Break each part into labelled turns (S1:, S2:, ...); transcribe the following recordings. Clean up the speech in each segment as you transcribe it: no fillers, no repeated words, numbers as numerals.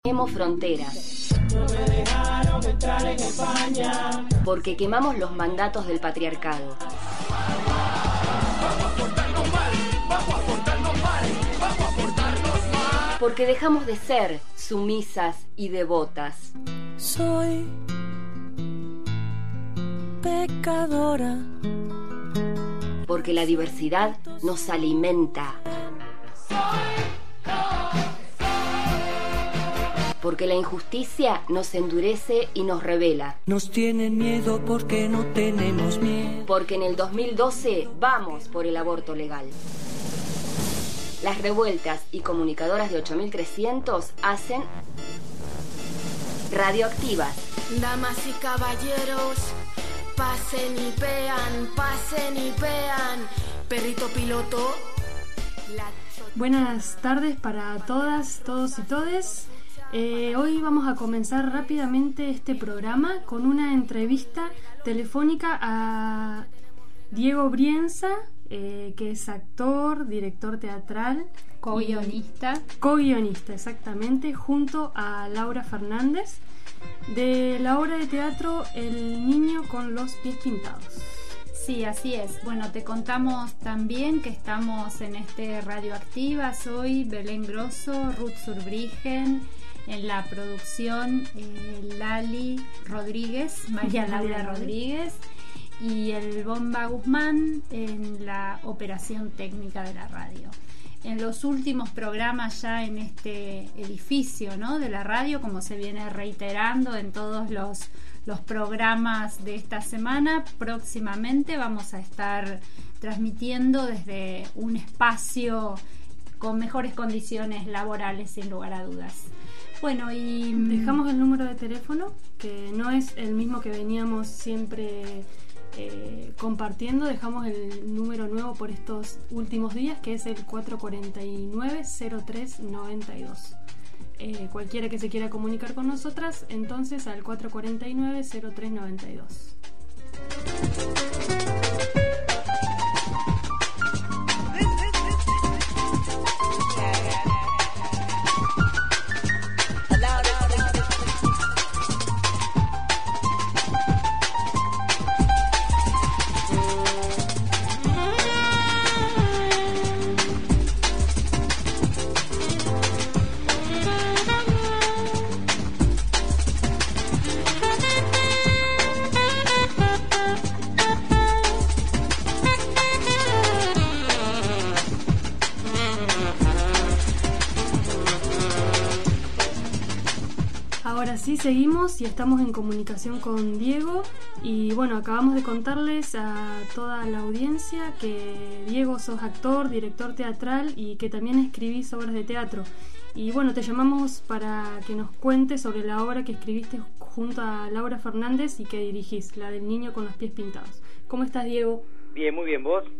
S1: Tenemos fronteras.
S2: No me dejaron entrar en España.
S1: Porque quemamos los mandatos del patriarcado.
S2: Vamos a portarnos mal, vamos a portarnos mal, vamos a portarnos mal.
S1: Porque dejamos de ser sumisas y devotas.
S3: Soy pecadora.
S1: Porque la diversidad nos alimenta. Porque la injusticia nos endurece y nos revela.
S3: Nos tienen miedo porque no tenemos miedo.
S1: Porque en el 2012 vamos por el aborto legal. Las revueltas y comunicadoras de 8300 hacen Radioactivas.
S4: Damas y caballeros, pasen y vean. Perrito piloto.
S5: Buenas tardes para todas, todos y todes. Hoy vamos a comenzar rápidamente este programa con una entrevista telefónica a Diego Brienza, que es actor, director teatral,
S6: co-guionista,
S5: exactamente, junto a Laura Fernández, de la obra de teatro El niño con los pies pintados.
S6: Sí, así es. Bueno, te contamos también que estamos en Radioactiva. Soy Belén Grosso, Ruth Surbrigen, en la producción Lali Rodríguez, María Laura Rodríguez, y el Bomba Guzmán en la operación técnica de la radio. En los últimos programas ya en este edificio, ¿no?, de la radio, como se viene reiterando en todos los programas de esta semana, próximamente vamos a estar transmitiendo desde un espacio con mejores condiciones laborales, sin lugar a dudas. Bueno, y
S5: dejamos el número de teléfono, que no es el mismo que veníamos siempre compartiendo. Dejamos el número nuevo por estos últimos días, que es el 449-0392. Cualquiera que se quiera comunicar con nosotras, entonces al 449-0392. Ahora sí, seguimos y estamos en comunicación con Diego. Y bueno, acabamos de contarles a toda la audiencia que Diego, sos actor, director teatral y que también escribís obras de teatro. Y bueno, te llamamos para que nos cuentes sobre la obra que escribiste junto a Laura Fernández y que dirigís, la del niño con los pies pintados. ¿Cómo estás, Diego?
S7: Bien, muy bien, ¿vos?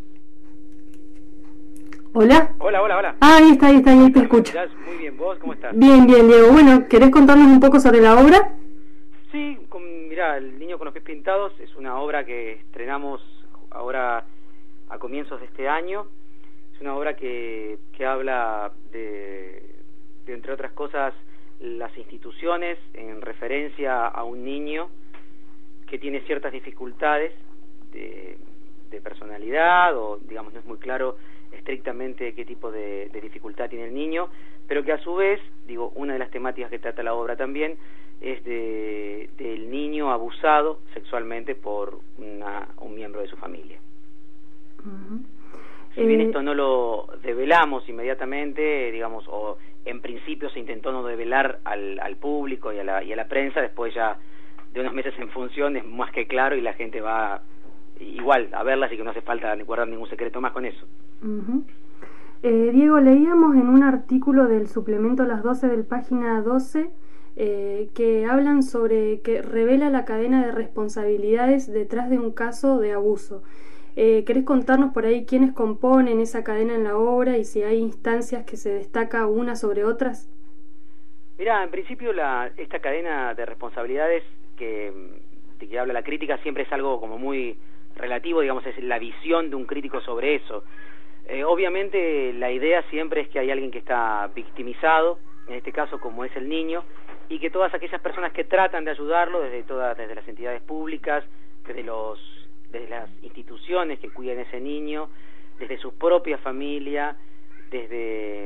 S5: ¿Hola?
S7: Hola.
S5: Ahí está, ahí te escucho.
S7: Muy bien, ¿vos cómo estás?
S5: Bien, Diego. Bueno, ¿querés contarnos un poco sobre la obra?
S7: Sí, mirá, El niño con los pies pintados es una obra que estrenamos ahora a comienzos de este año. Es una obra que habla de, entre otras cosas, las instituciones en referencia a un niño que tiene ciertas dificultades de personalidad, o digamos no es muy claro estrictamente qué tipo de dificultad tiene el niño, pero que a su vez, una de las temáticas que trata la obra también es del niño abusado sexualmente por un miembro de su familia.
S5: Uh-huh.
S7: Si bien esto no lo develamos inmediatamente, o en principio se intentó no develar al público y a la prensa, después ya de unos meses en función es más que claro y la gente va igual a verla, así que no hace falta guardar ningún secreto más con eso.
S5: Uh-huh. Diego, leíamos en un artículo del suplemento Las 12 del página 12 que hablan sobre que revela la cadena de responsabilidades detrás de un caso de abuso. ¿Querés contarnos por ahí quiénes componen esa cadena en la obra y si hay instancias que se destaca una sobre otras?
S7: Mirá, en principio esta cadena de responsabilidades de que habla la crítica siempre es algo como muy relativo, es la visión de un crítico sobre eso. Obviamente la idea siempre es que hay alguien que está victimizado en este caso como es el niño, y que todas aquellas personas que tratan de ayudarlo, desde las entidades públicas, desde las instituciones que cuidan a ese niño, desde su propia familia, desde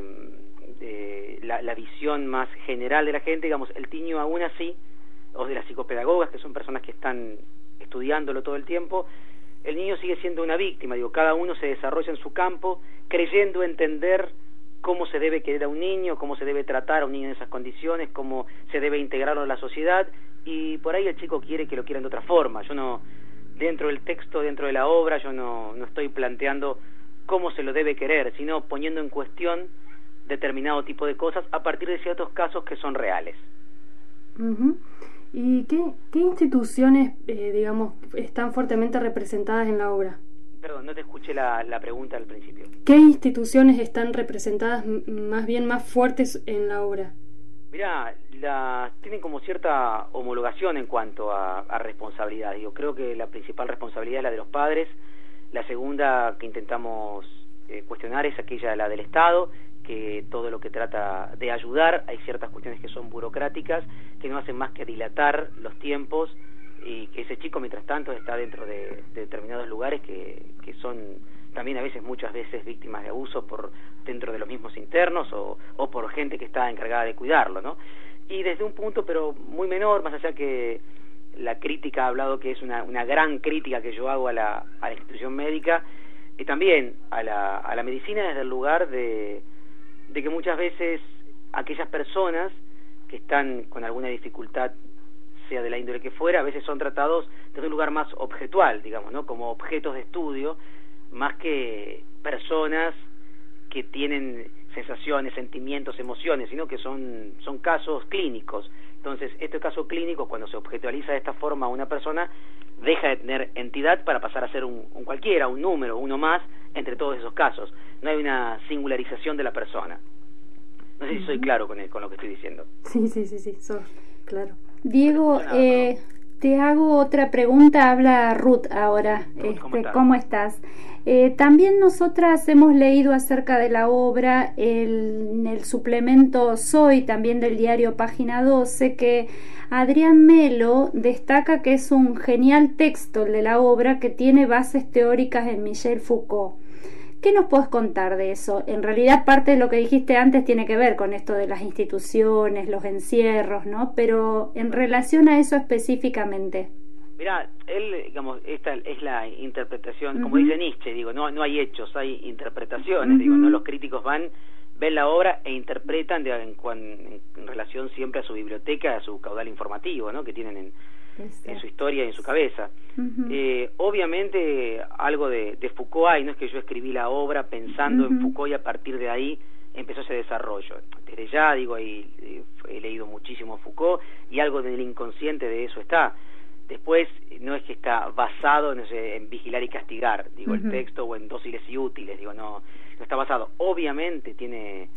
S7: la visión más general de la gente, digamos, el niño aún así, o de las psicopedagogas, que son personas que están estudiándolo todo el tiempo, el niño sigue siendo una víctima, digo, cada uno se desarrolla en su campo, creyendo entender cómo se debe querer a un niño, cómo se debe tratar a un niño en esas condiciones, cómo se debe integrarlo en la sociedad, y por ahí el chico quiere que lo quieran de otra forma. Yo no, dentro del texto, dentro de la obra, yo no estoy planteando cómo se lo debe querer, sino poniendo en cuestión determinado tipo de cosas a partir de ciertos casos que son reales.
S5: Uh-huh. ¿Y qué instituciones, digamos, están fuertemente representadas en la obra?
S7: Perdón, no te escuché la pregunta al principio.
S5: ¿Qué instituciones están representadas más fuertes en la obra?
S7: Mirá, tienen como cierta homologación en cuanto a responsabilidad. Yo creo que la principal responsabilidad es la de los padres, la segunda que intentamos cuestionar es aquella, la del Estado, que todo lo que trata de ayudar, hay ciertas cuestiones que son burocráticas, que no hacen más que dilatar los tiempos, y que ese chico mientras tanto está dentro de determinados lugares que son también muchas veces víctimas de abuso dentro de los mismos internos o por gente que está encargada de cuidarlo, ¿no? Y desde un punto pero muy menor, más allá que la crítica ha hablado que es una gran crítica que yo hago a la institución médica, y también a la medicina desde el lugar de que muchas veces aquellas personas que están con alguna dificultad, sea de la índole que fuera, a veces son tratados desde un lugar más objetual, digamos, ¿no? Como objetos de estudio, más que personas que tienen sensaciones, sentimientos, emociones, sino que son casos clínicos. Entonces, este caso clínico, cuando se objetualiza de esta forma a una persona, deja de tener entidad para pasar a ser un cualquiera, un número, uno más, entre todos esos casos. No hay una singularización de la persona. No sé si soy claro con lo que estoy diciendo.
S5: Sí, sos claro.
S6: Diego, te hago otra pregunta. Habla Ruth ahora. ¿Cómo estás? También nosotras hemos leído acerca de la obra en el suplemento Soy, también del diario Página 12, que Adrián Melo destaca que es un genial texto el de la obra, que tiene bases teóricas en Michel Foucault. ¿Qué nos puedes contar de eso? En realidad parte de lo que dijiste antes tiene que ver con esto de las instituciones, los encierros, ¿no? Pero en relación a eso específicamente.
S7: Mirá, digamos, esta es la interpretación, como dice Nietzsche, digo, no hay hechos, hay interpretaciones, digo, no, los críticos ven la obra e interpretan en relación siempre a su biblioteca, a su caudal informativo, ¿no? Que tienen en su historia y en su cabeza. Obviamente algo de Foucault hay, no es que yo escribí la obra pensando en Foucault y a partir de ahí empezó ese desarrollo. Desde ya, digo, he leído muchísimo Foucault y algo del inconsciente de eso está. Después, no es que está basado en vigilar y castigar, digo, el texto, o en dóciles y útiles, digo, no está basado. Obviamente tiene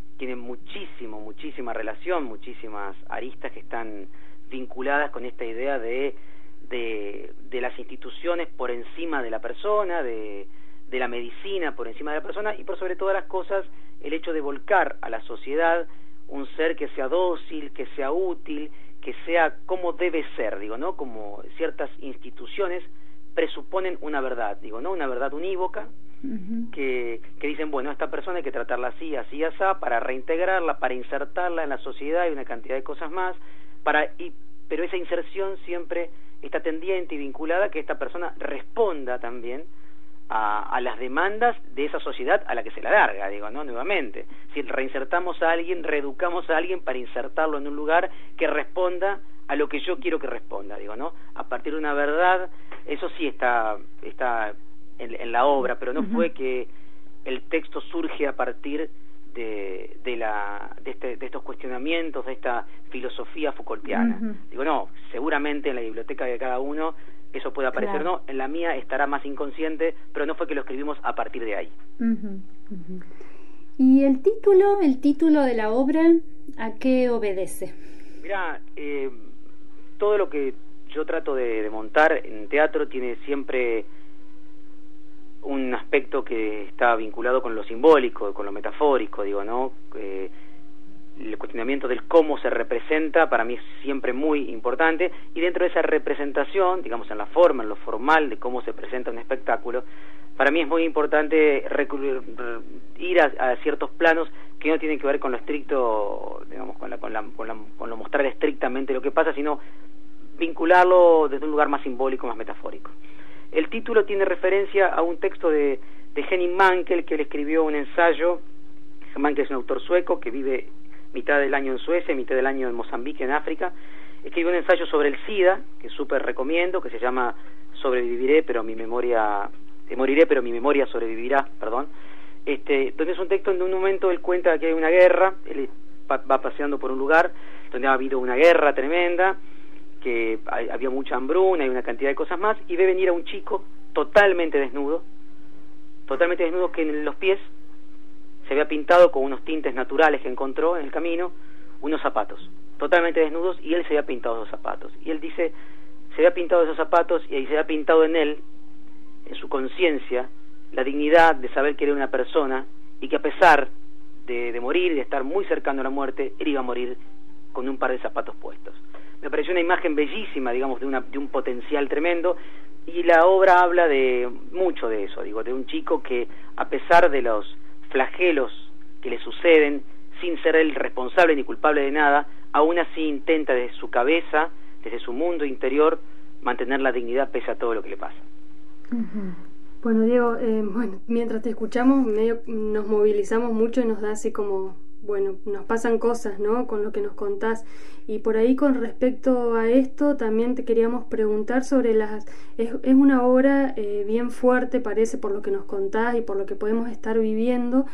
S7: muchísima relación, muchísimas aristas que están vinculadas con esta idea de las instituciones por encima de la persona, de la medicina por encima de la persona, y por sobre todas las cosas el hecho de volcar a la sociedad un ser que sea dócil, que sea útil, que sea como debe ser, digo, ¿no? Como ciertas instituciones presuponen una verdad, digo, ¿no? Una verdad unívoca, que dicen, bueno, esta persona hay que tratarla así, así, así, para reintegrarla, para insertarla en la sociedad y una cantidad de cosas más, pero esa inserción siempre está tendiente y vinculada a que esta persona responda también a las demandas de esa sociedad a la que se la larga, digo, ¿no? Nuevamente, si reinsertamos a alguien, reeducamos a alguien para insertarlo en un lugar que responda a lo que yo quiero que responda, digo, ¿no? A partir de una verdad, eso sí está en la obra, pero no fue que el texto surge a partir de estos cuestionamientos, de esta filosofía Foucaultiana. Digo, no, seguramente en la biblioteca de cada uno eso puede aparecer, claro. No, en la mía estará más inconsciente, pero no fue que lo escribimos a partir de ahí.
S6: ¿Y el título de la obra, a qué obedece?
S7: Mirá, todo lo que yo trato de montar en teatro tiene siempre un aspecto que está vinculado con lo simbólico, con lo metafórico, digo, ¿no? el cuestionamiento del cómo se representa para mí es siempre muy importante, y dentro de esa representación, digamos en la forma, en lo formal de cómo se presenta un espectáculo, para mí es muy importante ir a ciertos planos que no tienen que ver con lo estricto, digamos, con lo mostrar estrictamente lo que pasa, sino vincularlo desde un lugar más simbólico, más metafórico. El título tiene referencia a un texto de Henning Mankell, que él escribió un ensayo. Mankell es un autor sueco que vive mitad del año en Suecia y mitad del año en Mozambique, en África. Escribió un ensayo sobre el SIDA, que súper recomiendo, que se llama Moriré, pero mi memoria sobrevivirá, perdón. Donde es un texto donde en un momento él cuenta que hay una guerra, él va paseando por un lugar donde ha habido una guerra tremenda, que había mucha hambruna y una cantidad de cosas más, y ve venir a un chico totalmente desnudo, que en los pies se había pintado con unos tintes naturales que encontró en el camino, unos zapatos, totalmente desnudos, y él se había pintado esos zapatos. Y él dice, se había pintado esos zapatos y ahí se había pintado en él, en su conciencia, la dignidad de saber que era una persona y que a pesar de morir y de estar muy cercano a la muerte, él iba a morir con un par de zapatos puestos. Me pareció una imagen bellísima, digamos, de un potencial tremendo, y la obra habla de mucho de eso, digo, de un chico que a pesar de los flagelos que le suceden, sin ser él responsable ni culpable de nada, aún así intenta desde su cabeza, desde su mundo interior, mantener la dignidad pese a todo lo que le pasa.
S5: Bueno, Diego, mientras te escuchamos nos movilizamos mucho y nos da así como, nos pasan cosas, ¿no?, con lo que nos contás. Y por ahí, con respecto a esto, también te queríamos preguntar sobre es una obra bien fuerte, parece, por lo que nos contás y por lo que podemos estar viviendo,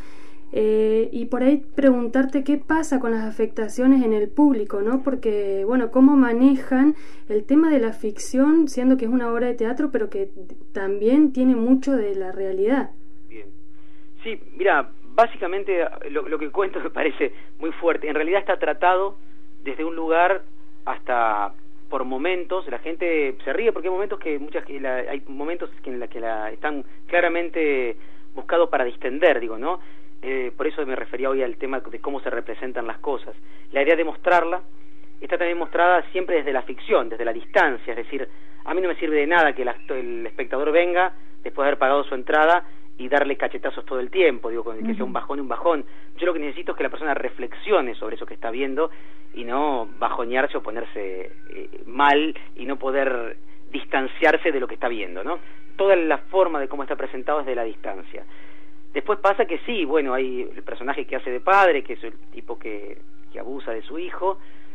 S5: y por ahí preguntarte qué pasa con las afectaciones en el público, ¿no? Porque, cómo manejan el tema de la ficción, siendo que es una obra de teatro, pero que también tiene mucho de la realidad.
S7: Bien. Sí, mira, básicamente lo que cuento me parece muy fuerte. En realidad está tratado desde un lugar hasta por momentos. La gente se ríe porque hay momentos hay momentos en los que están claramente buscados para distender, digo, ¿no? Por eso me refería hoy al tema de cómo se representan las cosas. La idea de mostrarla está también mostrada siempre desde la ficción, desde la distancia. Es decir, a mí no me sirve de nada que el espectador venga después de haber pagado su entrada y darle cachetazos todo el tiempo, digo, que sea un bajón. Yo lo que necesito es que la persona reflexione sobre eso que está viendo y no bajonearse o ponerse mal y no poder distanciarse de lo que está viendo, ¿no? Toda la forma de cómo está presentado es de la distancia. Después pasa que sí, hay el personaje que hace de padre, que es el tipo que abusa de su hijo.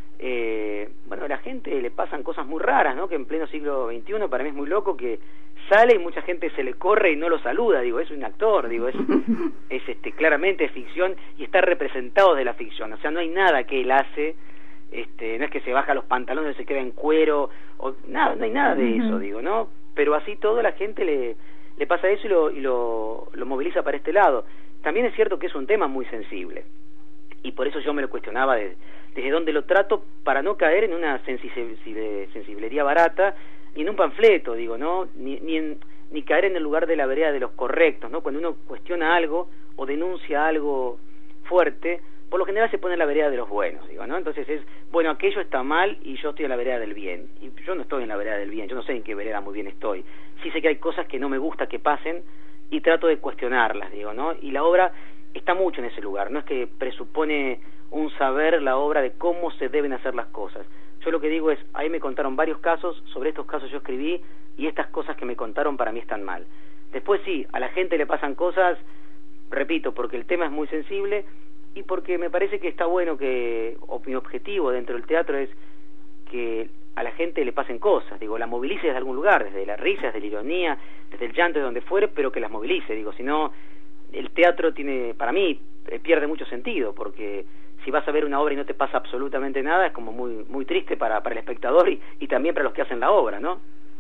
S7: A la gente le pasan cosas muy raras, ¿no? Que en pleno siglo XXI para mí es muy loco que sale y mucha gente se le corre y no lo saluda. Digo, es un actor, digo, es claramente ficción y está representado de la ficción. O sea, no hay nada que él hace, no es que se baja los pantalones y se queda en cuero, o nada, no hay nada de eso, digo, ¿no? Pero así todo la gente le pasa eso y lo moviliza para este lado. También es cierto que es un tema muy sensible, y por eso yo me lo cuestionaba desde dónde lo trato, para no caer en una sensiblería barata, ni en un panfleto, digo, ¿no? Ni caer en el lugar de la vereda de los correctos, ¿no? Cuando uno cuestiona algo o denuncia algo fuerte, por lo general se pone en la vereda de los buenos, digo, ¿no? Entonces aquello está mal y yo estoy en la vereda del bien. Y yo no estoy en la vereda del bien, yo no sé en qué vereda muy bien estoy. Sí sé que hay cosas que no me gusta que pasen y trato de cuestionarlas, digo, ¿no? Y la obra está mucho en ese lugar, no es que presupone un saber la obra de cómo se deben hacer las cosas. Yo lo que digo es, ahí me contaron varios casos, sobre estos casos yo escribí, y estas cosas que me contaron para mí están mal. Después sí, a la gente le pasan cosas, repito, porque el tema es muy sensible, y porque me parece que está bueno mi objetivo dentro del teatro es que a la gente le pasen cosas, digo, la movilice desde algún lugar, desde la risa, desde la ironía, desde el llanto, de donde fuere, pero que las movilice, digo, si no, el teatro para mí, pierde mucho sentido, porque si vas a ver una obra y no te pasa absolutamente nada, es como muy muy triste para el espectador y también para los que hacen la obra, ¿no?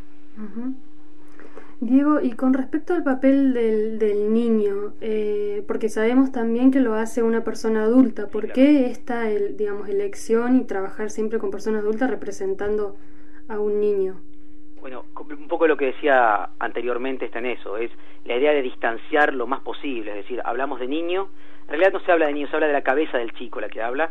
S5: Diego, y con respecto al papel del niño, porque sabemos también que lo hace una persona adulta, ¿por qué esta elección y trabajar siempre con personas adultas representando a un niño?
S7: Bueno, un poco lo que decía anteriormente está en eso, es la idea de distanciar lo más posible, es decir, hablamos de niño, en realidad no se habla de niño, se habla de la cabeza del chico, la que habla,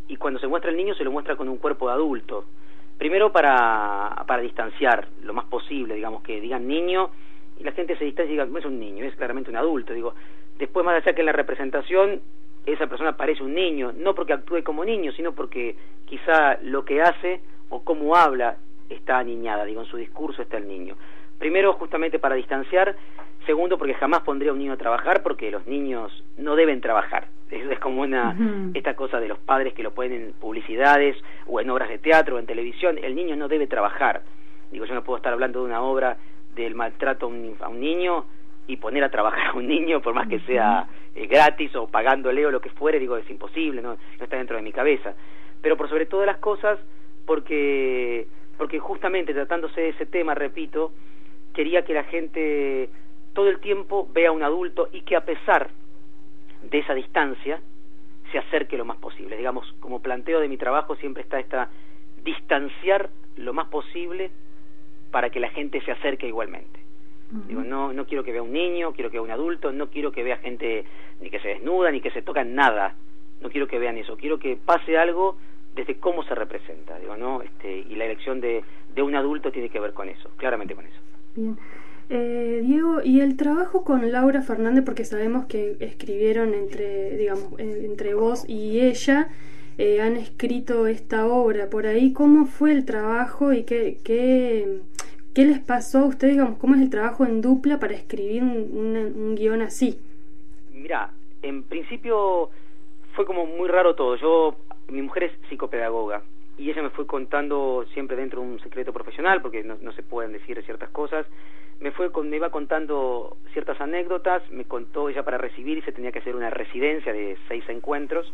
S7: y cuando se muestra el niño se lo muestra con un cuerpo de adulto. Primero para distanciar lo más posible, digamos, que digan niño y la gente se distancia y diga, no es un niño, es claramente un adulto. Digo, después más allá que en la representación esa persona parece un niño, no porque actúe como niño, sino porque quizá lo que hace o cómo habla está aniñada, digo, en su discurso está el niño. Primero, justamente para distanciar. Segundo, porque jamás pondría a un niño a trabajar, porque los niños no deben trabajar. Es como esta cosa de los padres que lo ponen en publicidades, o en obras de teatro, o en televisión. El niño no debe trabajar. Digo, yo no puedo estar hablando de una obra del maltrato a un niño y poner a trabajar a un niño, por más que sea gratis o pagándole o lo que fuere. Digo, es imposible, no está dentro de mi cabeza. Pero por sobre todas las cosas, porque justamente tratándose de ese tema, repito, quería que la gente todo el tiempo vea a un adulto y que a pesar de esa distancia se acerque lo más posible. Digamos, como planteo de mi trabajo siempre está esta distanciar lo más posible para que la gente se acerque igualmente. Digo, no quiero que vea un niño, quiero que vea un adulto, no quiero que vea gente ni que se desnuda, ni que se toca nada. No quiero que vean eso, quiero que pase algo desde cómo se representa, digo, ¿no? Y la elección de un adulto tiene que ver con eso, claramente con eso.
S5: Bien. Diego, y el trabajo con Laura Fernández, porque sabemos que escribieron entre vos y ella, han escrito esta obra por ahí. ¿Cómo fue el trabajo y qué les pasó a ustedes, digamos, cómo es el trabajo en dupla para escribir un guión así?
S7: Mira, en principio fue como muy raro todo. Mi mujer es psicopedagoga y ella me fue contando siempre dentro de un secreto profesional, porque no se pueden decir ciertas cosas. Me iba contando ciertas anécdotas. Me contó ella para recibirse tenía que hacer una residencia de 6 encuentros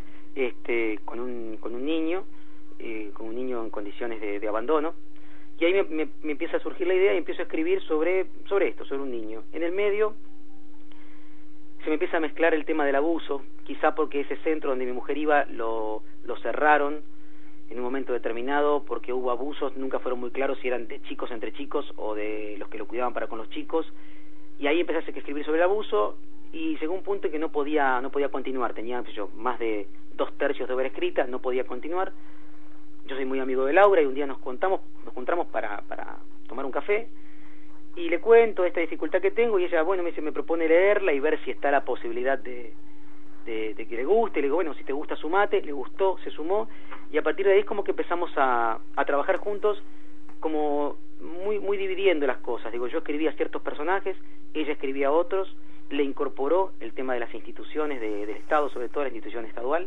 S7: con un niño en condiciones de abandono. Y ahí me empieza a surgir la idea y empiezo a escribir sobre esto, sobre un niño. En el medio se me empieza a mezclar el tema del abuso, quizá porque ese centro donde mi mujer iba lo cerraron en un momento determinado porque hubo abusos, nunca fueron muy claros si eran de chicos entre chicos o de los que lo cuidaban para con los chicos, y ahí empecé a escribir sobre el abuso y llegó un punto en que no podía continuar. Tenía más de 2/3 de obra escrita, no podía continuar. Yo soy muy amigo de Laura y un día nos encontramos para tomar un café y le cuento esta dificultad que tengo y ella, me propone leerla y ver si está la posibilidad de que le guste. Le digo, bueno, si te gusta sumate. Le gustó, se sumó y a partir de ahí es como que empezamos a trabajar juntos, como muy dividiendo las cosas. Digo, yo escribía ciertos personajes, ella escribía otros, le incorporó el tema de las instituciones del Estado, sobre todo la institución estadual,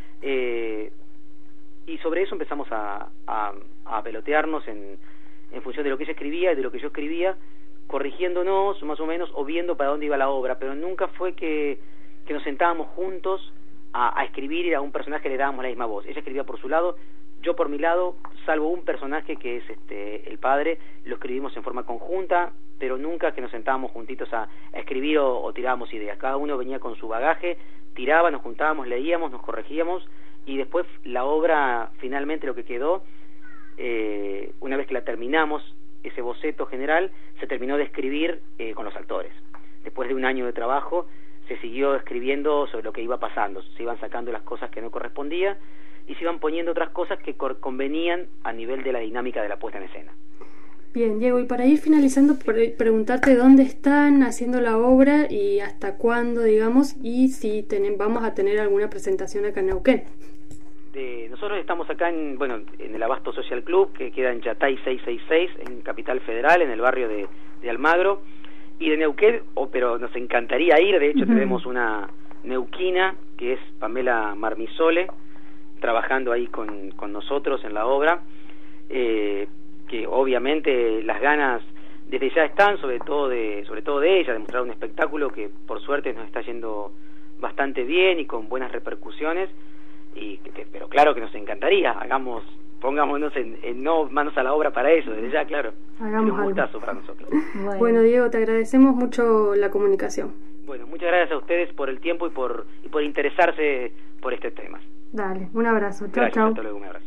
S7: y sobre eso empezamos a pelotearnos en función de lo que ella escribía y de lo que yo escribía, corrigiéndonos más o menos o viendo para dónde iba la obra, pero nunca fue que nos sentábamos juntos a escribir y a un personaje le dábamos la misma voz. Ella escribía por su lado, yo por mi lado, salvo un personaje que es el padre, lo escribimos en forma conjunta, pero nunca que nos sentábamos juntitos a escribir o tirábamos ideas. Cada uno venía con su bagaje, tiraba, nos juntábamos, leíamos, nos corregíamos y después la obra, finalmente lo que quedó, una vez que la terminamos, ese boceto general, se terminó de escribir con los actores. Después de un año de trabajo, se siguió escribiendo sobre lo que iba pasando, se iban sacando las cosas que no correspondía y se iban poniendo otras cosas que convenían a nivel de la dinámica de la puesta en escena.
S5: Bien, Diego, y para ir finalizando, preguntarte dónde están haciendo la obra y hasta cuándo, digamos, y si vamos a tener alguna presentación acá en Neuquén.
S7: Nosotros estamos acá en el Abasto Social Club, que queda en Yatay 666, en Capital Federal, en el barrio de Almagro, y de Neuquén, pero nos encantaría ir. De hecho, tenemos una neuquina, que es Pamela Marmisole, trabajando ahí con nosotros en la obra, que obviamente las ganas desde ya están, sobre todo de ella, de mostrar un espectáculo que por suerte nos está yendo bastante bien y con buenas repercusiones, pero claro que nos encantaría, pongámonos manos a la obra para eso, desde ya, claro.
S5: Hagamos
S7: un gustazo para nosotros.
S5: Bueno, Diego, te agradecemos mucho la comunicación.
S7: Bueno, muchas gracias a ustedes por el tiempo y por interesarse por este tema.
S5: Dale, un abrazo. Chao,
S7: gracias,
S5: chao.
S7: Hasta luego, un abrazo.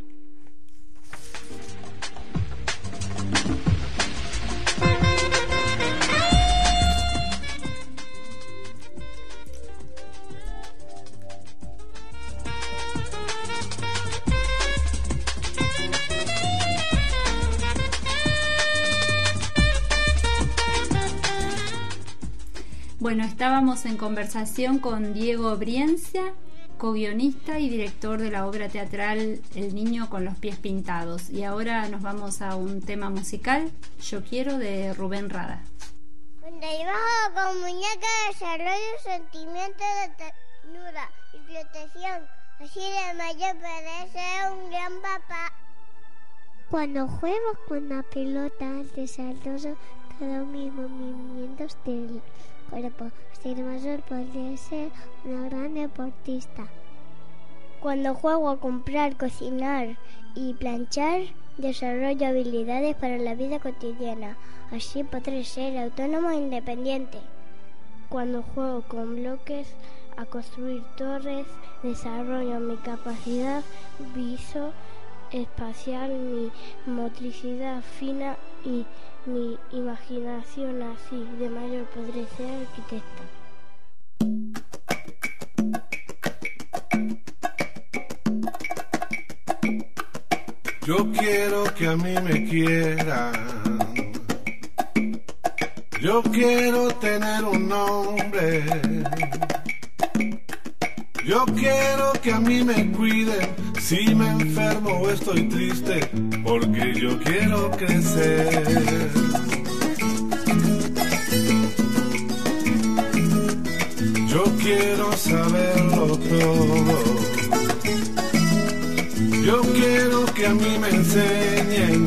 S6: Bueno, estábamos en conversación con Diego Briencia, co-guionista y director de la obra teatral El niño con los pies pintados. Y ahora nos vamos a un tema musical, Yo quiero, de Rubén Rada.
S8: Cuando debajo con muñeca desarrollo sentimientos de ternura y protección. Así de mayor parece un gran papá. Cuando juego con la pelota desarrollo todos mis movimientos del cuerpo. Así de mayor podría ser una gran deportista. Cuando juego a comprar, cocinar y planchar, desarrollo habilidades para la vida cotidiana. Así podré ser autónomo e independiente. Cuando juego con bloques a construir torres, desarrollo mi capacidad visoespacial, mi motricidad fina y mi imaginación. Así de mayor podré ser arquitecta.
S9: Yo quiero que a mí me quieran. Yo quiero tener un nombre. Yo quiero que a mí me cuiden si me enfermo o estoy triste, porque yo quiero crecer. Yo quiero saberlo todo. Yo quiero que a mí me enseñen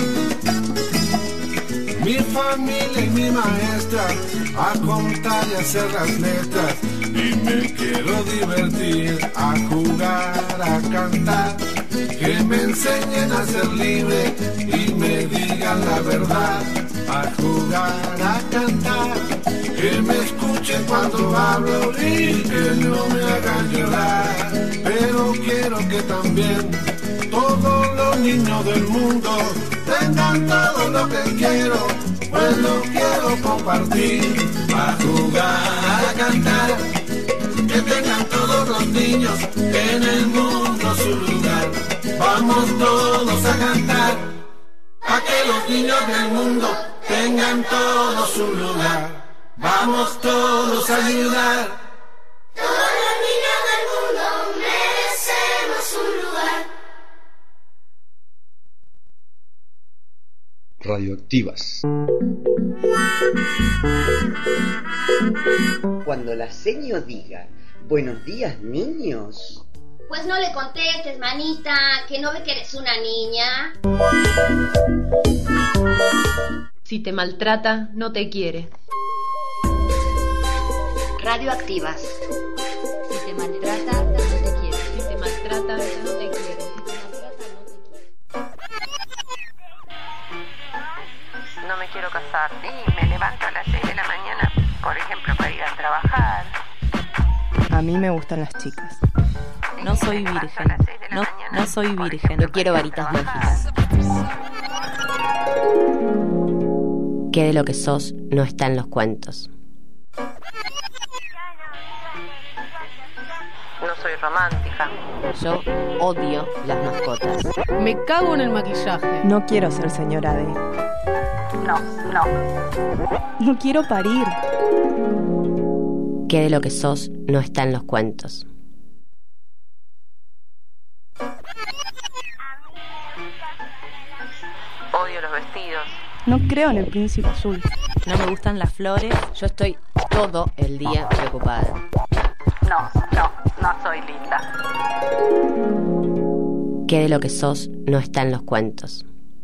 S9: mi familia y mi maestra a contar y hacer las letras. Y me quiero divertir, a jugar, a cantar. Que me enseñen a ser libre y me digan la verdad. A jugar, a cantar. Que me escuchen cuando hablo y que no me hagan llorar. Pero quiero que también todos los niños del mundo tengan todo lo que quiero, pues lo quiero compartir. A jugar, a cantar, que tengan todos los niños en el mundo su lugar. Vamos todos a cantar, a que los niños del mundo tengan todos su lugar. Vamos todos a ayudar.
S8: Todos los niños del mundo merecemos un lugar.
S10: Radioactivas.
S11: Cuando la seño diga buenos días, niños,
S12: pues no le contestes, manita, que no ve que eres una niña.
S13: Si te maltrata, no te quiere.
S1: Radioactivas.
S13: Si te maltrata, no te quiere. Si te maltrata, no te quiere.
S14: No me quiero casar y me levanto a las 6 de la mañana, por ejemplo, para ir a trabajar.
S15: A mí me gustan las chicas. No soy virgen. No soy virgen.
S1: No quiero varitas mágicas. Que de lo que sos no está en los cuentos.
S14: No soy romántica.
S1: Yo odio las mascotas.
S16: Me cago en el maquillaje.
S15: No quiero ser señora D.
S14: No.
S15: No quiero parir.
S1: Que de lo que sos no está en los cuentos.
S14: Odio los vestidos.
S15: No creo en el príncipe azul.
S13: No me gustan las flores.
S1: Yo estoy todo el día preocupada.
S14: No soy linda.
S1: Que de lo que sos no está en los cuentos.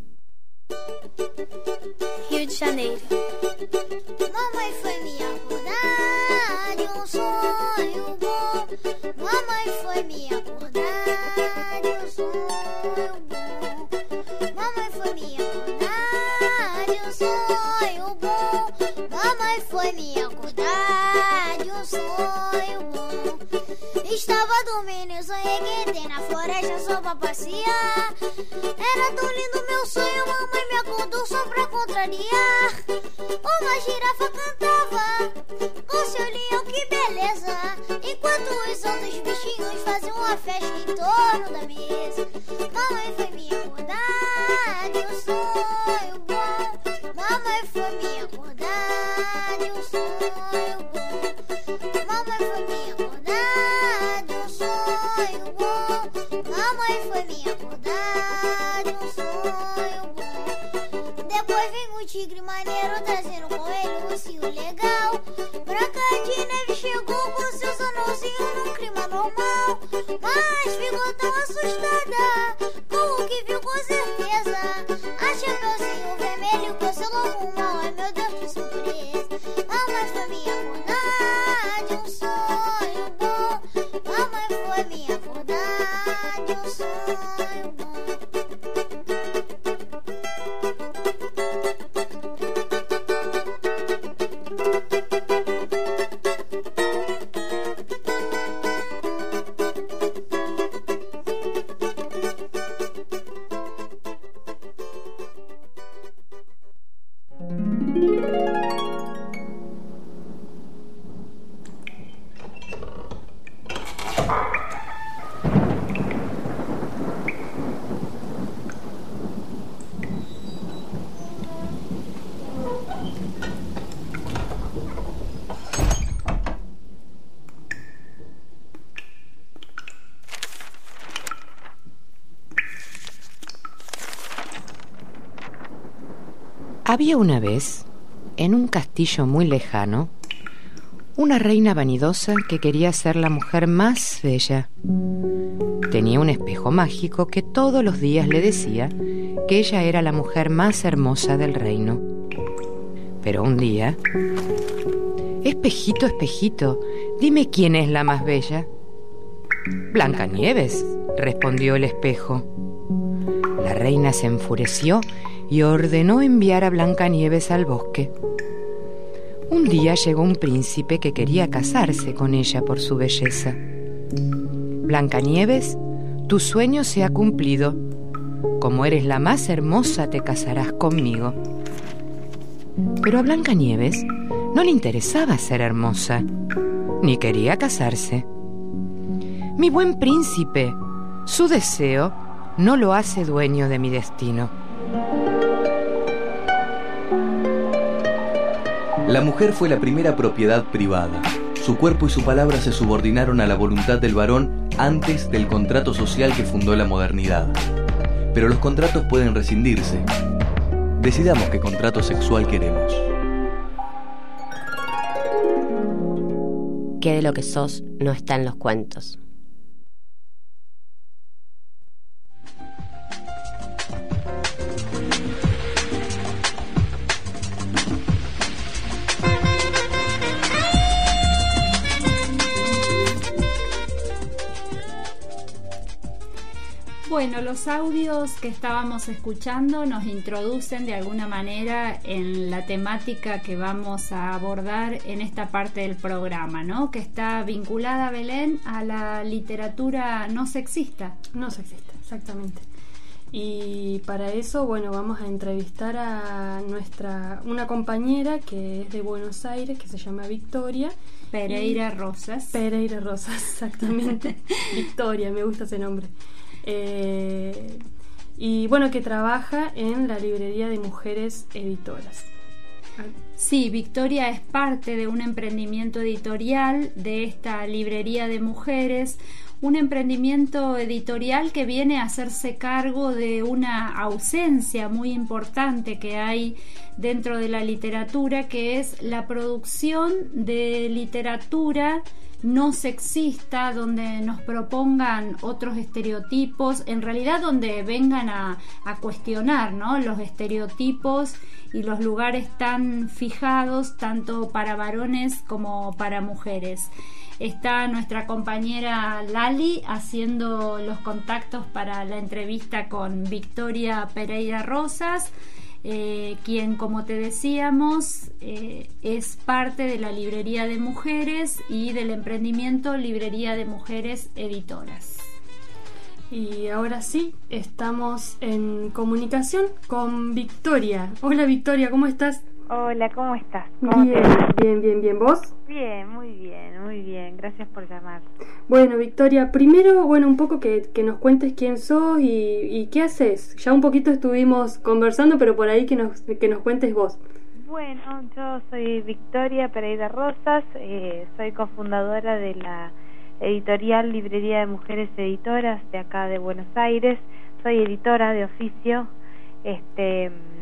S8: Rio de Janeiro. Mamãe foi me acordar de sonho bom. Mamãe foi me acordar de sonho bom. Mamãe foi me acordar de sonho bom. Mamãe foi me acordar de sonho bom. Estava dormindo e sonhei que entrei na floresta só pra passear. Era tão lindo meu sonho, mamãe me acordou só pra contrariar. Uma girafa cantava com seu leão, que beleza. Enquanto os outros bichinhos faziam uma festa em torno da mesa. Mamãe foi me acordar de sonho bom. Mamãe foi me acordar de sonho bom. tigre maneiro trazendo com ele um ursinho legal. Branca de Neve chegou com seus anãozinhos num clima normal, mas ficou tão assustada com o que viu, com certeza. A Chapeuzinho Vermelho com seu lobo mal, ai meu Deus, que surpresa. Mamãe foi me acordar de um sonho bom. Mamãe foi me acordar de um sonho bom.
S10: Había una vez, en un castillo muy lejano, una reina vanidosa que quería ser la mujer más bella. Tenía un espejo mágico que todos los días le decía que ella era la mujer más hermosa del reino. Pero un día: espejito, espejito, dime quién es la más bella. Blancanieves, respondió el espejo. La reina se enfureció y ordenó enviar a Blancanieves al bosque. Un día llegó un príncipe que quería casarse con ella por su belleza. Blancanieves, tu sueño se ha cumplido. Como eres la más hermosa, te casarás conmigo. Pero a Blancanieves no le interesaba ser hermosa, ni quería casarse. Mi buen príncipe, su deseo no lo hace dueño de mi destino.
S17: La mujer fue la primera propiedad privada. Su cuerpo y su palabra se subordinaron a la voluntad del varón antes del contrato social que fundó la modernidad. Pero los contratos pueden rescindirse. Decidamos qué contrato sexual queremos.
S18: ¿Qué de lo que sos no está en los cuentos?
S6: Bueno, los audios que estábamos escuchando nos introducen de alguna manera en la temática que vamos a abordar en esta parte del programa, ¿no? Que está vinculada, Belén, a la literatura no sexista.
S5: No sexista, exactamente. Y para eso, bueno, vamos a entrevistar a una compañera que es de Buenos Aires, que se llama Victoria
S6: Pereira Rosas.
S5: Pereira Rosas, exactamente. Victoria, me gusta ese nombre. Y bueno, que trabaja en la librería de mujeres editoras.
S6: Sí, Victoria es parte de un emprendimiento editorial de esta librería de mujeres, un emprendimiento editorial que viene a hacerse cargo de una ausencia muy importante que hay dentro de la literatura, que es la producción de literatura no sexista, donde nos propongan otros estereotipos, en realidad donde vengan a cuestionar, ¿no?, los estereotipos y los lugares tan fijados tanto para varones como para mujeres. Está nuestra compañera Lali haciendo los contactos para la entrevista con Victoria Pereira Rosas, quien, como te decíamos, es parte de la librería de mujeres y del emprendimiento Librería de Mujeres Editoras.
S5: Y ahora sí, estamos en comunicación con Victoria. Hola Victoria, ¿cómo estás?
S19: Hola, ¿cómo estás? ¿Cómo
S5: Bien. ¿Vos?
S19: Bien, muy bien. Gracias por llamar.
S5: Bueno, Victoria, primero, un poco que nos cuentes quién sos y qué haces. Ya un poquito estuvimos conversando, pero por ahí que nos cuentes vos.
S19: Bueno, yo soy Victoria Pereira Rosas, soy cofundadora de la editorial Librería de Mujeres Editoras de acá de Buenos Aires. Soy editora de oficio,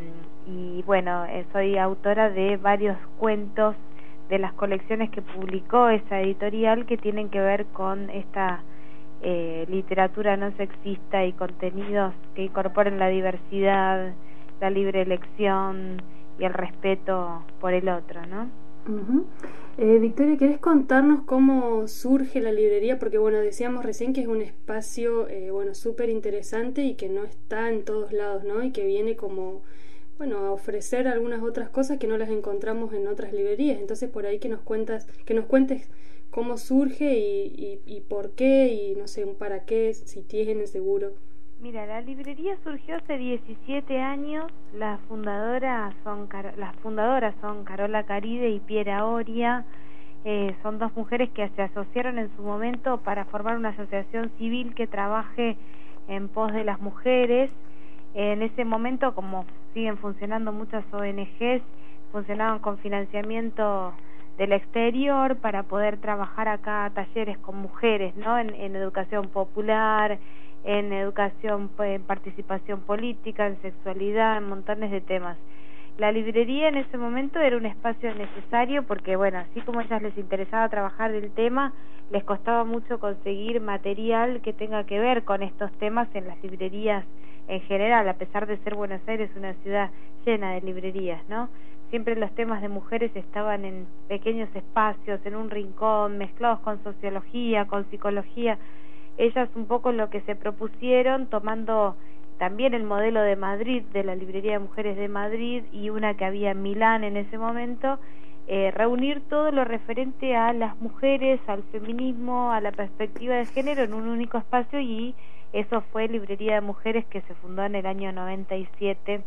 S19: y bueno, soy autora de varios cuentos de las colecciones que publicó esa editorial que tienen que ver con esta literatura no sexista y contenidos que incorporen la diversidad, la libre elección y el respeto por el otro, ¿no?
S5: Victoria, ¿querés contarnos cómo surge la librería? Porque bueno, decíamos recién que es un espacio súper interesante y que no está en todos lados, ¿no? Y que viene como a ofrecer algunas otras cosas que no las encontramos en otras librerías. Entonces por ahí que nos cuentes cómo surge y por qué y no sé, para qué, si tienen seguro.
S19: Mira, la librería surgió hace 17 años. Las fundadoras son Carola Caride y Piera Oria. Son dos mujeres que se asociaron en su momento para formar una asociación civil que trabaje en pos de las mujeres. En ese momento, como siguen funcionando muchas ONGs, funcionaban con financiamiento del exterior para poder trabajar acá talleres con mujeres, ¿no? En educación popular, en educación, en participación política, en sexualidad, en montones de temas. La librería en ese momento era un espacio necesario porque, bueno, así como a ellas les interesaba trabajar del tema, les costaba mucho conseguir material que tenga que ver con estos temas en las librerías en general, a pesar de ser Buenos Aires una ciudad llena de librerías, ¿no? Siempre los temas de mujeres estaban en pequeños espacios, en un rincón, mezclados con sociología, con psicología. Ellas un poco lo que se propusieron, tomando también el modelo de Madrid, de la Librería de Mujeres de Madrid, y una que había en Milán en ese momento, reunir todo lo referente a las mujeres, al feminismo, a la perspectiva de género en un único espacio, y eso fue Librería de Mujeres, que se fundó en el año 95,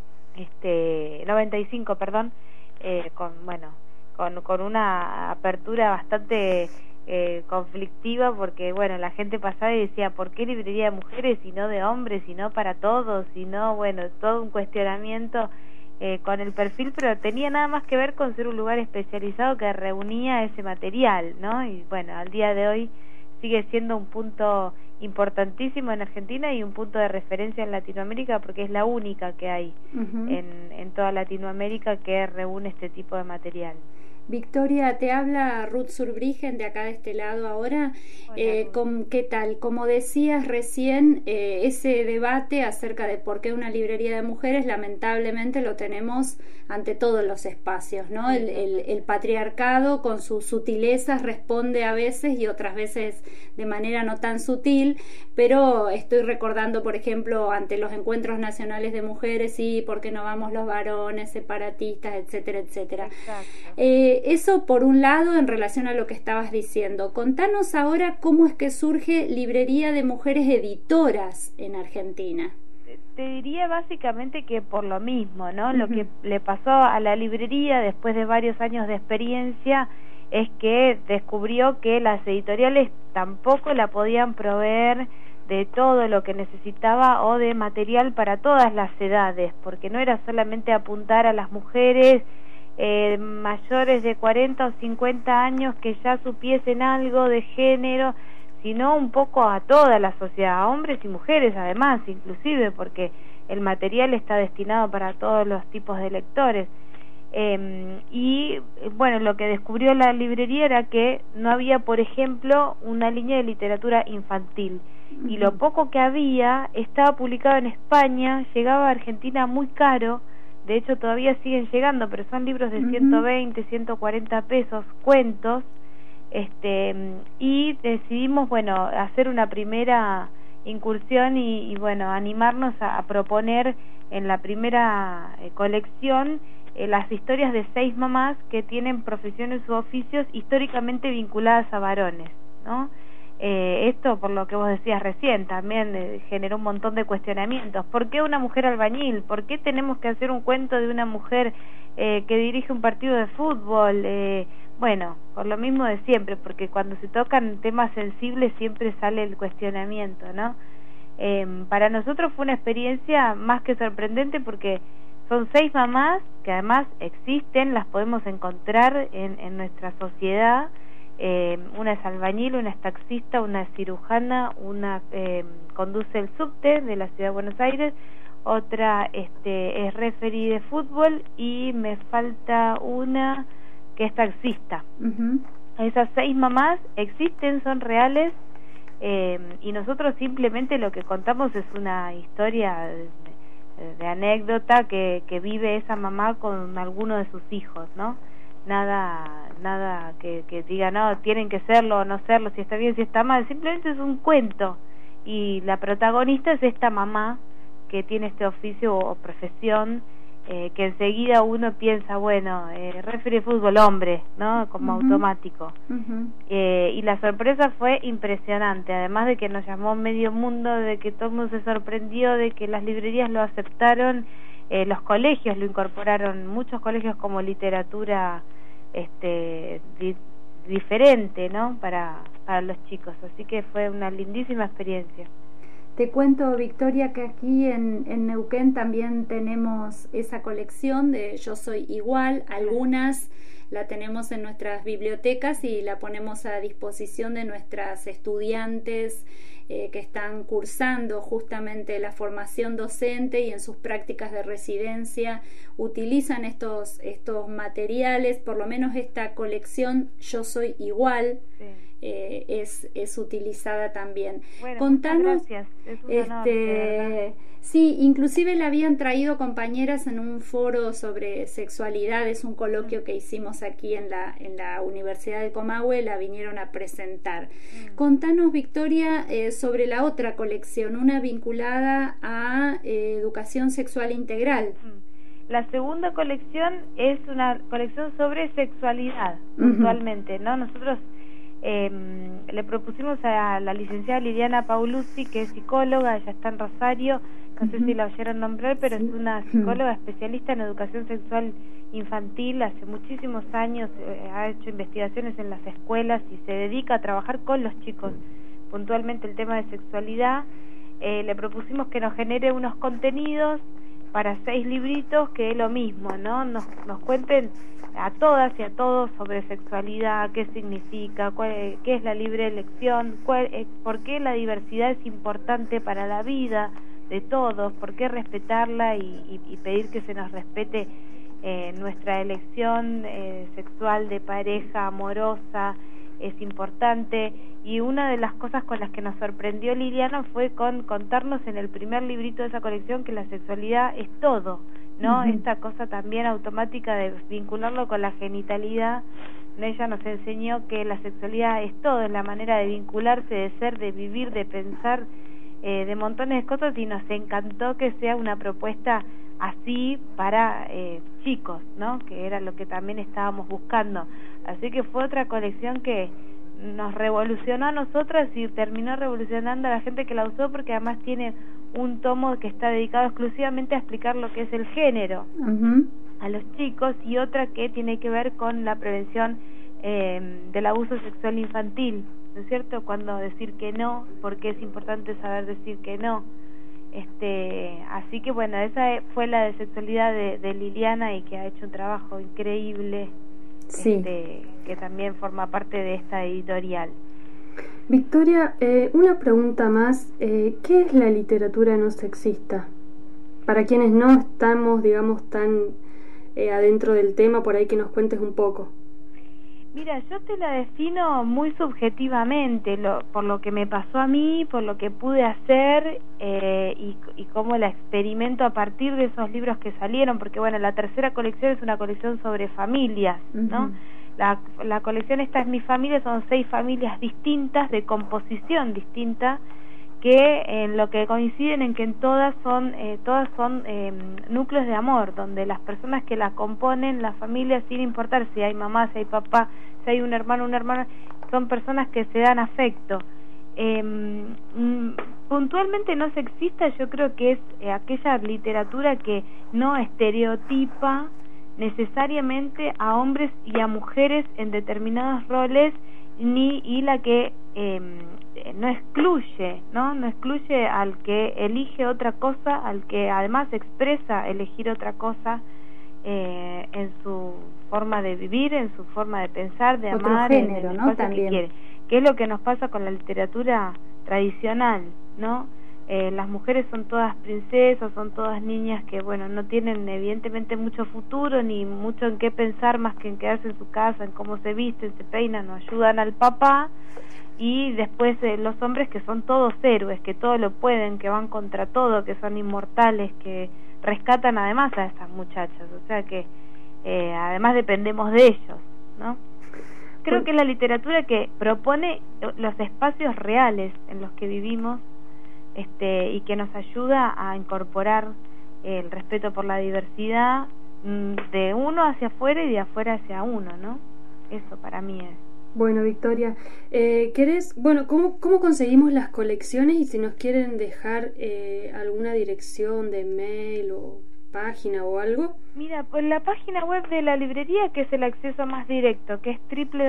S19: con una apertura bastante conflictiva, porque bueno, la gente pasaba y decía, ¿por qué librería de mujeres y no de hombres, y no para todos, y no, bueno, todo un cuestionamiento con el perfil, pero tenía nada más que ver con ser un lugar especializado que reunía ese material, ¿no? Y bueno, al día de hoy sigue siendo un punto importantísimo en Argentina y un punto de referencia en Latinoamérica, porque es la única que hay en toda Latinoamérica que reúne este tipo de material.
S6: Victoria, te habla Ruth Surbrigen de acá de este lado ahora. ¿Qué tal? Como decías recién, ese debate acerca de por qué una librería de mujeres, lamentablemente lo tenemos ante todos los espacios, ¿no? El patriarcado con sus sutilezas responde a veces y otras veces de manera no tan sutil, pero estoy recordando, por ejemplo, ante los encuentros nacionales de mujeres, sí, ¿por qué no vamos los varones separatistas, etcétera, etcétera? Eso por un lado en relación a lo que estabas diciendo. Contanos ahora cómo es que surge Librería de Mujeres Editoras en Argentina.
S19: Te diría básicamente que por lo mismo, ¿no? Lo que le pasó a la librería después de varios años de experiencia es que descubrió que las editoriales tampoco la podían proveer de todo lo que necesitaba o de material para todas las edades, porque no era solamente apuntar a las mujeres mayores de 40 o 50 años que ya supiesen algo de género, sino un poco a toda la sociedad, a hombres y mujeres además, inclusive, porque el material está destinado para todos los tipos de lectores. Y bueno, lo que descubrió la librería era que no había, por ejemplo, una línea de literatura infantil, y lo poco que había estaba publicado en España, llegaba a Argentina muy caro. De hecho todavía siguen llegando, pero son libros de 120, 140 pesos, cuentos, y decidimos, bueno, hacer una primera incursión y bueno, animarnos a proponer en la primera colección las historias de 6 mamás que tienen profesiones u oficios históricamente vinculadas a varones, ¿no? Esto, por lo que vos decías recién, también generó un montón de cuestionamientos. ¿Por qué una mujer albañil? ¿Por qué tenemos que hacer un cuento de una mujer que dirige un partido de fútbol? Bueno, por lo mismo de siempre, porque cuando se tocan temas sensibles siempre sale el cuestionamiento, ¿no? Para nosotros fue una experiencia más que sorprendente, porque son 6 mamás que además existen, las podemos encontrar en nuestra sociedad. Una es albañil, una es taxista, una es cirujana, una conduce el subte de la ciudad de Buenos Aires, otra es referee de fútbol y me falta una que es taxista. Esas 6 mamás existen, son reales, y nosotros simplemente lo que contamos es una historia de anécdota que vive esa mamá con alguno de sus hijos, ¿no? Nada que diga, no, tienen que serlo o no serlo, si está bien, si está mal, simplemente es un cuento, y la protagonista es esta mamá que tiene este oficio o profesión, que enseguida uno piensa, bueno, referee de fútbol, hombre, ¿no? Como automático. Y la sorpresa fue impresionante, además de que nos llamó medio mundo, de que todo el mundo se sorprendió, de que las librerías lo aceptaron, los colegios lo incorporaron, muchos colegios como literatura diferente, ¿no? Para los chicos, así que fue una lindísima experiencia.
S6: Te cuento, Victoria, que aquí en Neuquén también tenemos esa colección de Yo Soy Igual. Algunas la tenemos en nuestras bibliotecas y la ponemos a disposición de nuestras estudiantes que están cursando justamente la formación docente y en sus prácticas de residencia utilizan estos materiales. Por lo menos esta colección Yo Soy Igual. Sí. Es utilizada también.
S19: Bueno,
S6: contanos,
S19: muchas gracias. Es un honor,
S6: sí, inclusive la habían traído compañeras en un foro sobre sexualidad, es un coloquio que hicimos aquí en la Universidad de Comahue, la vinieron a presentar. Contanos, Victoria, sobre la otra colección, una vinculada a educación sexual integral.
S19: La segunda colección es una colección sobre sexualidad, puntualmente, ¿no? Nosotros le propusimos a la licenciada Liliana Paulucci, que es psicóloga, ella está en Rosario, no sé si la oyeron nombrar, pero es una psicóloga especialista en educación sexual infantil, hace muchísimos años ha hecho investigaciones en las escuelas y se dedica a trabajar con los chicos, puntualmente el tema de sexualidad. Le propusimos que nos genere unos contenidos para 6 libritos que es lo mismo, ¿no? Nos cuenten a todas y a todos sobre sexualidad, qué significa, qué es la libre elección, por qué la diversidad es importante para la vida de todos, por qué respetarla y pedir que se nos respete nuestra elección sexual de pareja amorosa es importante. Y una de las cosas con las que nos sorprendió Liliana fue con contarnos en el primer librito de esa colección que la sexualidad es todo, ¿no? Esta cosa también automática de vincularlo con la genitalidad. Ella nos enseñó que la sexualidad es todo, es la manera de vincularse, de ser, de vivir, de pensar, de montones de cosas, y nos encantó que sea una propuesta así para chicos, ¿no? Que era lo que también estábamos buscando. Así que fue otra colección que nos revolucionó a nosotras y terminó revolucionando a la gente que la usó, porque además tiene un tomo que está dedicado exclusivamente a explicar lo que es el género a los chicos, y otra que tiene que ver con la prevención del abuso sexual infantil, ¿no es cierto? Cuando decir que no, porque es importante saber decir que no. Así que bueno, esa fue la de sexualidad de Liliana, y que ha hecho un trabajo increíble,
S5: sí,
S19: que también forma parte de esta editorial.
S5: Victoria, una pregunta más, ¿qué es la literatura no sexista? Para quienes no estamos, digamos, tan adentro del tema, por ahí que nos cuentes un poco.
S19: Mira, yo te la defino muy subjetivamente, por lo que me pasó a mí, por lo que pude hacer y cómo la experimento a partir de esos libros que salieron, porque bueno, la tercera colección es una colección sobre familias, ¿no? La colección esta es Mi Familia, son 6 familias distintas, de composición distinta, que en lo que coinciden en que todas son núcleos de amor, donde las personas que la componen, la familia, sin importar si hay mamá, si hay papá, si hay un hermano, una hermana, son personas que se dan afecto. Puntualmente no sexista, yo creo que es aquella literatura que no estereotipa necesariamente a hombres y a mujeres en determinados roles, y la que no excluye al que elige otra cosa, al que además expresa elegir otra cosa en su forma de vivir, en su forma de pensar, de
S6: otro
S19: amar,
S6: género,
S19: en el
S6: ¿no?
S19: espacio que quiere, que es lo que nos pasa con la literatura tradicional, ¿no? las mujeres son todas princesas, son todas niñas que, bueno, no tienen evidentemente mucho futuro ni mucho en qué pensar más que en quedarse en su casa, en cómo se visten, se peinan, no ayudan al papá. Y después los hombres que son todos héroes, que todo lo pueden, que van contra todo, que son inmortales, que rescatan además a estas muchachas, o sea que además dependemos de ellos, ¿no? Creo que es la literatura que propone los espacios reales en los que vivimos, y que nos ayuda a incorporar el respeto por la diversidad de uno hacia afuera y de afuera hacia uno, ¿no? Eso para mí es.
S5: Bueno, Victoria, ¿cómo conseguimos las colecciones? Y si nos quieren dejar alguna dirección de mail o página o algo.
S19: Mira, pues la página web de la librería, que es el acceso más directo, que es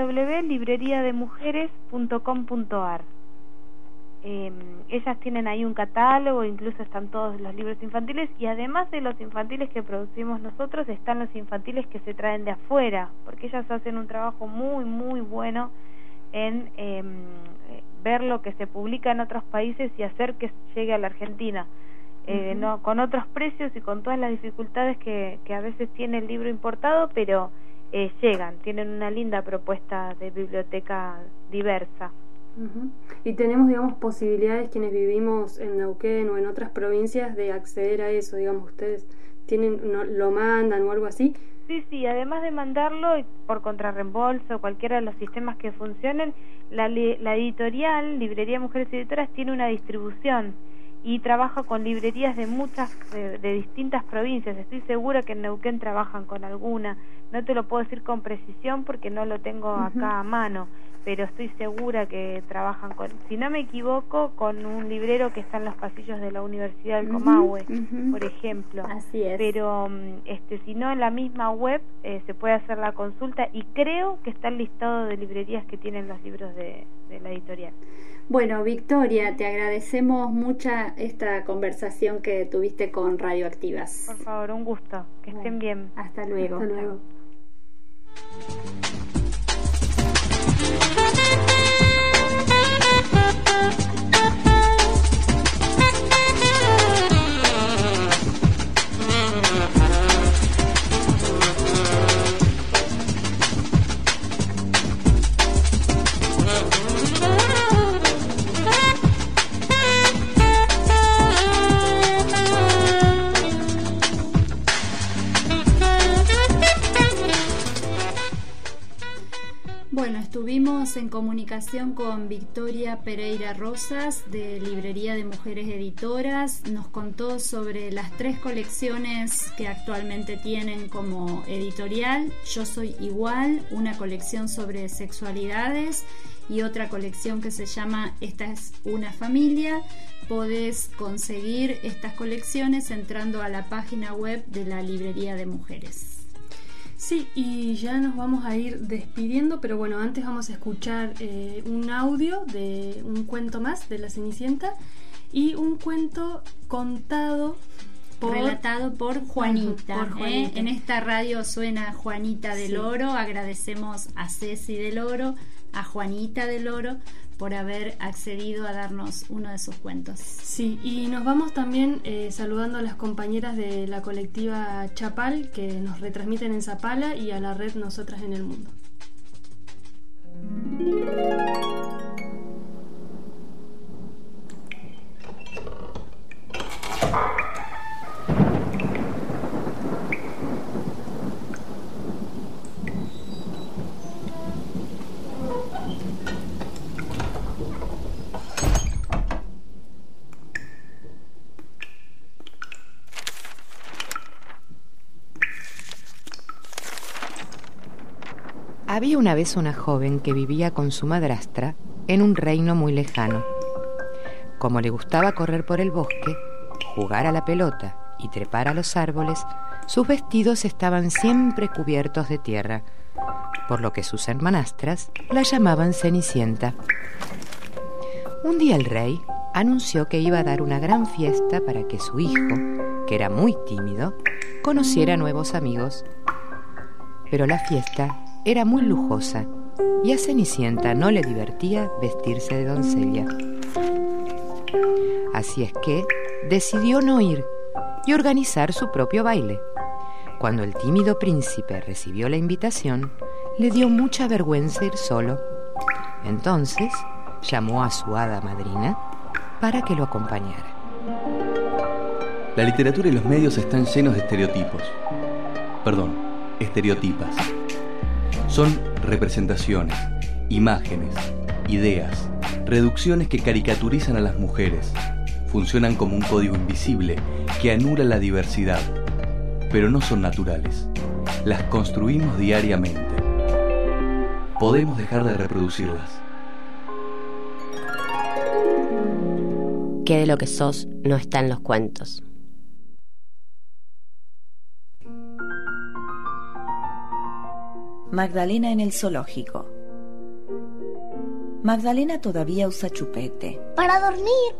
S19: www.libreriademujeres.com.ar. Ellas tienen ahí un catálogo, incluso están todos los libros infantiles, y además de los infantiles que producimos nosotros, están los infantiles que se traen de afuera, porque ellas hacen un trabajo muy, muy bueno en ver lo que se publica en otros países y hacer que llegue a la Argentina, no, con otros precios y con todas las dificultades que a veces tiene el libro importado, pero llegan, tienen una linda propuesta de biblioteca diversa.
S5: Y tenemos, digamos, posibilidades quienes vivimos en Neuquén o en otras provincias de acceder a eso, digamos, ustedes lo mandan o algo así.
S19: Sí, además de mandarlo por contrarreembolso, cualquiera de los sistemas que funcionen, la editorial, Librería Mujeres Editoras, tiene una distribución y trabaja con librerías de distintas provincias. Estoy segura que en Neuquén trabajan con alguna, no te lo puedo decir con precisión porque no lo tengo acá a mano, pero estoy segura que trabajan con, si no me equivoco, con un librero que está en los pasillos de la Universidad del Comahue, por ejemplo. Así es. Pero si no, en la misma web se puede hacer la consulta y creo que está el listado de librerías que tienen los libros de la editorial.
S6: Bueno, Victoria, te agradecemos mucho esta conversación que tuviste con Radioactivas.
S19: Por favor, un gusto. Que estén bien.
S6: Hasta luego.
S5: Hasta luego.
S6: Bueno, estuvimos en comunicación con Victoria Pereira Rosas de Librería de Mujeres Editoras. Nos contó sobre las 3 colecciones que actualmente tienen como editorial. Yo Soy Igual, una colección sobre sexualidades y otra colección que se llama Esta es una familia. Podés conseguir estas colecciones entrando a la página web de la Librería de Mujeres.
S5: Sí, y ya nos vamos a ir despidiendo, pero bueno, antes vamos a escuchar un audio de un cuento más de La Cenicienta y un cuento
S6: relatado por Juanita. En esta radio suena Juanita del Oro. Agradecemos a Ceci del Oro, a Juanita del Oro, por haber accedido a darnos uno de sus cuentos.
S5: Sí, y nos vamos también saludando a las compañeras de la colectiva Chapal que nos retransmiten en Zapala y a la red Nosotras en el Mundo.
S10: Había una vez una joven que vivía con su madrastra en un reino muy lejano. Como le gustaba correr por el bosque, jugar a la pelota y trepar a los árboles, sus vestidos estaban siempre cubiertos de tierra, por lo que sus hermanastras la llamaban Cenicienta. Un día el rey anunció que iba a dar una gran fiesta para que su hijo, que era muy tímido, conociera nuevos amigos. Pero la fiesta era muy lujosa y a Cenicienta no le divertía vestirse de doncella. Así es que decidió no ir y organizar su propio baile. Cuando el tímido príncipe recibió la invitación, le dio mucha vergüenza ir solo. Entonces llamó a su hada madrina para que lo acompañara.
S17: La literatura y los medios están llenos de estereotipos. Estereotipas. Son representaciones, imágenes, ideas, reducciones que caricaturizan a las mujeres. Funcionan como un código invisible que anula la diversidad, pero no son naturales. Las construimos diariamente. Podemos dejar de reproducirlas.
S18: ¿Qué de lo que sos no está en los cuentos?
S20: Magdalena en el zoológico. Magdalena todavía usa chupete.
S8: Para dormir,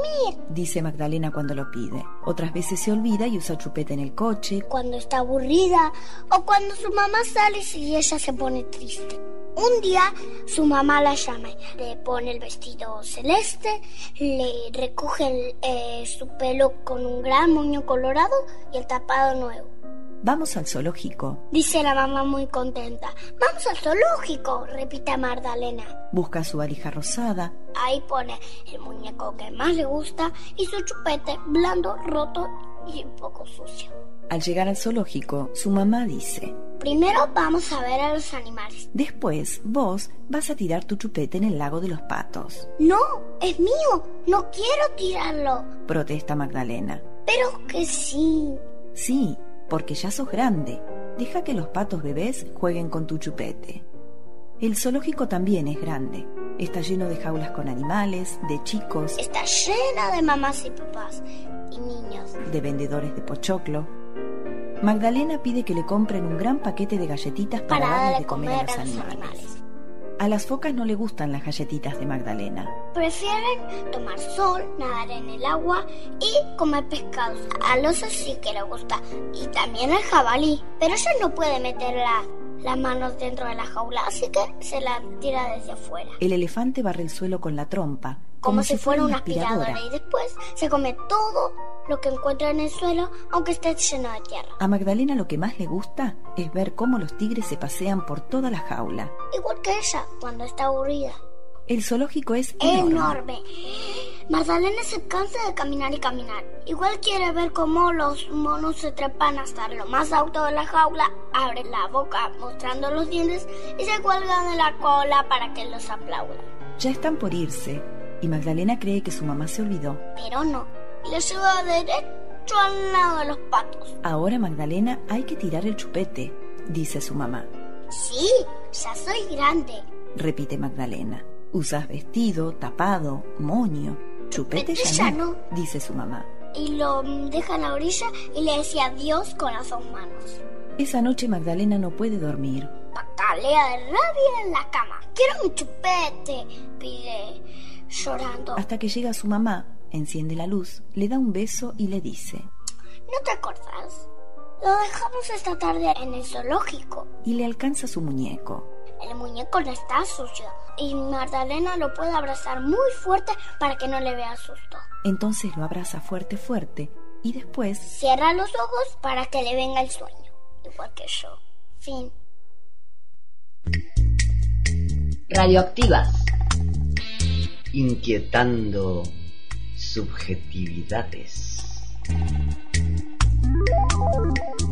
S20: dice Magdalena cuando lo pide. Otras veces se olvida y usa chupete en el coche,
S8: cuando está aburrida o cuando su mamá sale y ella se pone triste. Un día su mamá la llama, le pone el vestido celeste, le recoge su pelo con un gran moño colorado y el tapado nuevo.
S20: Vamos al zoológico,
S8: dice la mamá muy contenta. Vamos al zoológico, repite Magdalena.
S20: Busca su valija rosada.
S8: Ahí pone el muñeco que más le gusta y su chupete blando, roto y un poco sucio.
S20: Al llegar al zoológico, su mamá dice:
S8: primero vamos a ver a los animales.
S20: Después, vos vas a tirar tu chupete en el lago de los patos.
S8: No, es mío, no quiero tirarlo,
S20: protesta Magdalena.
S8: Pero que sí.
S20: Sí, porque ya sos grande. Deja que los patos bebés jueguen con tu chupete. El zoológico también es grande. Está lleno de jaulas con animales, de chicos.
S8: Está llena de mamás y papás y niños.
S20: De vendedores de pochoclo. Magdalena pide que le compren un gran paquete de galletitas para darle de comer a los animales. A las focas no le gustan las galletitas de Magdalena.
S8: Prefieren tomar sol, nadar en el agua y comer pescados. Al oso sí que le gusta y también al jabalí. Pero ella no puede meter las manos dentro de la jaula, así que se la tira desde afuera.
S20: El elefante barre el suelo con la trompa,
S8: como si fuera una aspiradora, y después se come todo lo que encuentra en el suelo, aunque esté lleno de tierra.
S20: A Magdalena lo que más le gusta es ver cómo los tigres se pasean por toda la jaula.
S8: Igual que ella, cuando está aburrida.
S20: El zoológico es
S8: enorme. Magdalena se cansa de caminar y caminar. Igual quiere ver cómo los monos se trepan hasta lo más alto de la jaula, abren la boca mostrando los dientes y se cuelgan de la cola para que los aplaudan.
S20: Ya están por irse y Magdalena cree que su mamá se olvidó.
S8: Pero no, le lleva derecho al lado de los patos.
S20: Ahora, Magdalena, hay que tirar el chupete, dice su mamá.
S8: Sí, ya soy grande,
S20: repite Magdalena. Usas vestido, tapado, moño. Chupete ya no, dice su mamá.
S8: Y lo deja en la orilla y le dice adiós con las dos manos.
S20: Esa noche Magdalena no puede dormir.
S8: Patalea de rabia en la cama. Quiero mi chupete, pide llorando.
S20: Hasta que llega su mamá, enciende la luz, le da un beso y le dice:
S8: ¿no te acordás? Lo dejamos esta tarde en el zoológico.
S20: Y le alcanza su muñeco.
S8: El muñeco no está sucio y Magdalena lo puede abrazar muy fuerte para que no le vea susto.
S20: Entonces lo abraza fuerte, fuerte y después
S8: cierra los ojos para que le venga el sueño, igual que yo. Fin.
S1: Radioactivas.
S11: Inquietando subjetividades.